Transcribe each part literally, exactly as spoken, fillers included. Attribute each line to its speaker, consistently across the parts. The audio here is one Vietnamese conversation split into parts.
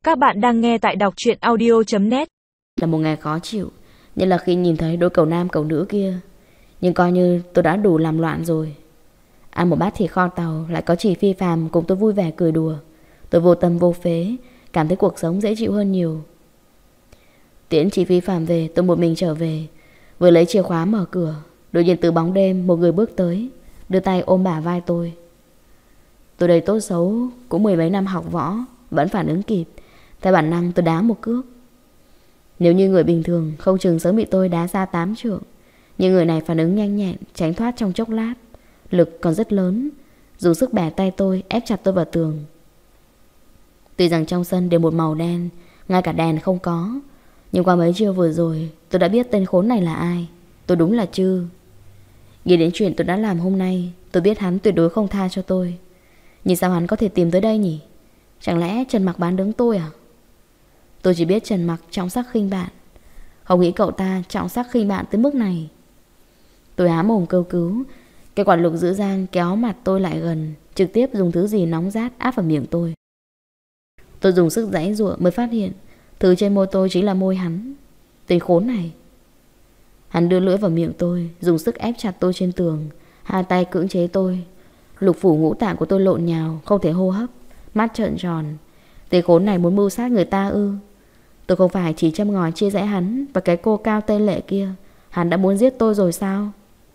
Speaker 1: Các bạn đang nghe tại đọc truyện audio chấm net.
Speaker 2: Là một ngày khó chịu, nhất là khi nhìn thấy đôi cậu nam cậu nữ kia. Nhưng coi như tôi đã đủ làm loạn rồi. Ăn một bát thịt kho tàu, lại có chị Phi Phàm cùng tôi vui vẻ cười đùa. Tôi vô tâm vô phế, cảm thấy cuộc sống dễ chịu hơn nhiều. Tiễn chị Phi Phàm về, tôi một mình trở về. Vừa lấy chìa khóa mở cửa, đột nhiên từ bóng đêm một người bước tới, đưa tay ôm bả vai tôi. Tôi đầy tốt xấu, cũng mười mấy năm học võ, vẫn phản ứng kịp. Theo bản năng tôi đá một cước. Nếu như người bình thường không chừng sớm bị tôi đá ra tám trượng, nhưng người này phản ứng nhanh nhẹn, tránh thoát trong chốc lát. Lực còn rất lớn, dùng sức bẻ tay tôi, ép chặt tôi vào tường. Tuy rằng trong sân đều một màu đen, ngay cả đèn không có, nhưng qua mấy chiêu vừa rồi tôi đã biết tên khốn này là ai. Tôi đúng là Chư. Nghĩ đến chuyện tôi đã làm hôm nay, tôi biết hắn tuyệt đối không tha cho tôi. Nhưng sao hắn có thể tìm tới đây nhỉ? Chẳng lẽ Trần Mặc bán đứng tôi à? Tôi chỉ biết Trần Mặc trọng sắc khinh bạn, không nghĩ cậu ta trọng sắc khinh bạn tới mức này. Tôi há mồm kêu cứu. Cái quản lục giữ dang kéo mặt tôi lại gần, trực tiếp dùng thứ gì nóng rát áp vào miệng tôi. Tôi dùng sức giãy giụa mới phát hiện thứ trên môi tôi chính là môi hắn. Tên khốn này. Hắn đưa lưỡi vào miệng tôi, dùng sức ép chặt tôi trên tường, hai tay cưỡng chế tôi. Lục phủ ngũ tạng của tôi lộn nhào, không thể hô hấp, mắt trợn tròn. Tên khốn này muốn mưu sát người ta ư? Tôi không phải chỉ châm ngòi chia rẽ hắn và cái cô cao tê lệ kia. Hắn đã muốn giết tôi rồi sao?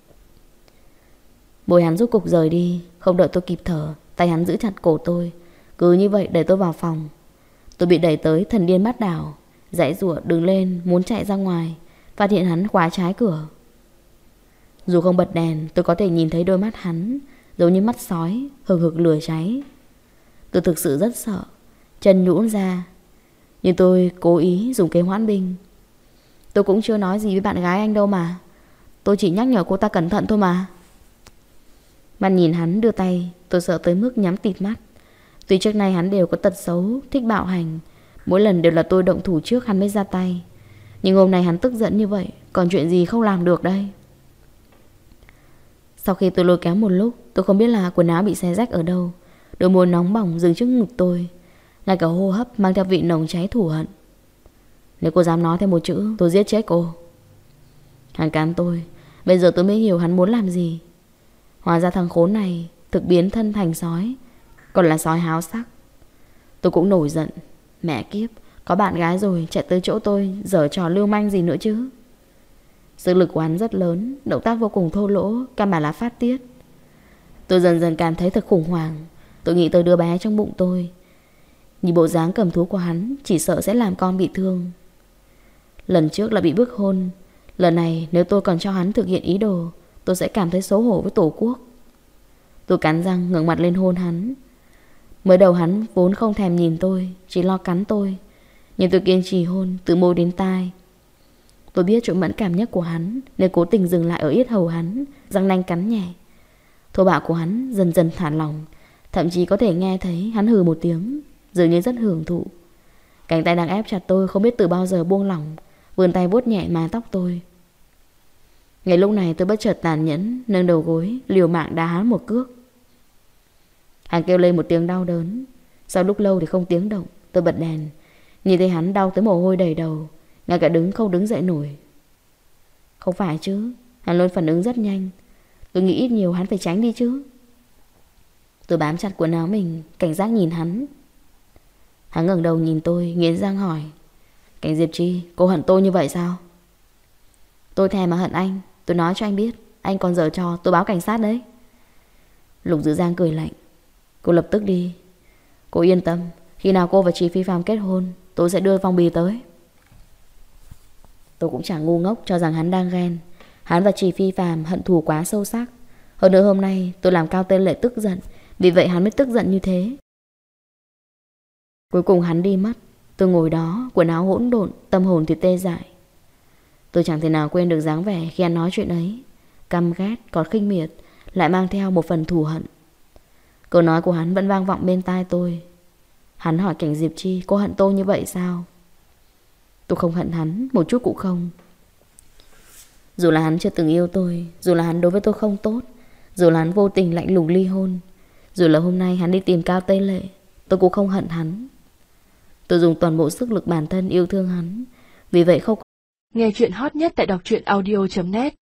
Speaker 2: Môi hắn rút cục rời đi, không đợi tôi kịp thở, tay hắn giữ chặt cổ tôi. Cứ như vậy đẩy tôi vào phòng. Tôi bị đẩy tới thần điên bắt đảo, giãy giụa đứng lên muốn chạy ra ngoài, phát hiện hắn khóa trái cửa. Dù không bật đèn, tôi có thể nhìn thấy đôi mắt hắn giống như mắt sói, hừng hực lửa cháy. Tôi thực sự rất sợ, chân nhũn ra. Nhưng tôi cố ý dùng kế hoãn binh. Tôi cũng chưa nói gì với bạn gái anh đâu mà. Tôi chỉ nhắc nhở cô ta cẩn thận thôi mà. Mắt nhìn hắn đưa tay, tôi sợ tới mức nhắm tịt mắt. Tuy trước nay hắn đều có tật xấu, thích bạo hành, mỗi lần đều là tôi động thủ trước hắn mới ra tay. Nhưng hôm nay hắn tức giận như vậy, còn chuyện gì không làm được đây? Sau khi tôi lôi kéo một lúc, tôi không biết là quần áo bị xé rách ở đâu. Đôi môi nóng bỏng dừng trước ngực tôi, ngay cả hô hấp mang theo vị nồng cháy thù hận. Nếu cô dám nói thêm một chữ, tôi giết chết cô. Hắn cán tôi. Bây giờ tôi mới hiểu hắn muốn làm gì. Hóa ra thằng khốn này thực biến thân thành sói, còn là sói háo sắc. Tôi cũng nổi giận. Mẹ kiếp, có bạn gái rồi chạy tới chỗ tôi giở trò lưu manh gì nữa chứ. Sức lực của hắn rất lớn, động tác vô cùng thô lỗ, căn bản là phát tiết. Tôi dần dần cảm thấy thật khủng hoảng. Tôi nghĩ tới đứa bé trong bụng tôi. Nhìn bộ dáng cầm thú của hắn, chỉ sợ sẽ làm con bị thương. Lần trước là bị bức hôn, lần này nếu tôi còn cho hắn thực hiện ý đồ, tôi sẽ cảm thấy xấu hổ với tổ quốc. Tôi cắn răng ngẩng mặt lên hôn hắn. Mới đầu hắn vốn không thèm nhìn tôi, chỉ lo cắn tôi. Nhưng tôi kiên trì hôn từ môi đến tai. Tôi biết chỗ mẫn cảm nhất của hắn, nên cố tình dừng lại ở yết hầu hắn, răng nanh cắn nhẹ. Thô bạo của hắn dần dần thả lỏng, thậm chí có thể nghe thấy hắn hừ một tiếng, dường như rất hưởng thụ. Cánh tay đang ép chặt tôi không biết từ bao giờ buông lỏng, vươn tay vuốt nhẹ mái tóc tôi. Ngay lúc này tôi bất chợt tàn nhẫn, nâng đầu gối liều mạng đá hắn một cước. Hắn kêu lên một tiếng đau đớn. Sau lúc lâu thì không tiếng động. Tôi bật đèn, nhìn thấy hắn đau tới mồ hôi đầy đầu, ngay cả đứng không đứng dậy nổi. Không phải chứ, hắn luôn phản ứng rất nhanh. Tôi nghĩ ít nhiều hắn phải tránh đi chứ. Tôi bám chặt quần áo mình, cảnh giác nhìn hắn. Hắn ngẩng đầu nhìn tôi, nghiến răng hỏi: Cảnh Diệp Chi, cô hận tôi như vậy sao? Tôi thèm mà hận anh. Tôi nói cho anh biết, anh còn giở trò tôi báo cảnh sát đấy. Lục Dữ Giang cười lạnh: Cô lập tức đi. Cô yên tâm, khi nào cô và chị Phi Phạm kết hôn, tôi sẽ đưa phong bì tới. Tôi cũng chẳng ngu ngốc cho rằng hắn đang ghen. Hắn và chị Phi Phạm hận thù quá sâu sắc. Hơn nữa hôm nay tôi làm Cao Tên Lệ tức giận, vì vậy hắn mới tức giận như thế. Cuối cùng hắn đi mất. Tôi ngồi đó, quần áo hỗn độn, tâm hồn thì tê dại. Tôi chẳng thể nào quên được dáng vẻ khi hắn nói chuyện ấy. Căm ghét, còn khinh miệt, lại mang theo một phần thù hận. Câu nói của hắn vẫn vang vọng bên tai tôi. Hắn hỏi Cảnh Diệp Chi, cô hận tôi như vậy sao? Tôi không hận hắn, một chút cũng không. Dù là hắn chưa từng yêu tôi, dù là hắn đối với tôi không tốt, dù là hắn vô tình lạnh lùng ly hôn, dù là hôm nay hắn đi tìm Cao Tây Lệ, tôi cũng không hận hắn. Tôi dùng toàn bộ sức lực bản thân yêu thương hắn. Vì vậy không.
Speaker 1: Nghe chuyện hot nhất tại đọc truyện audio chấm net.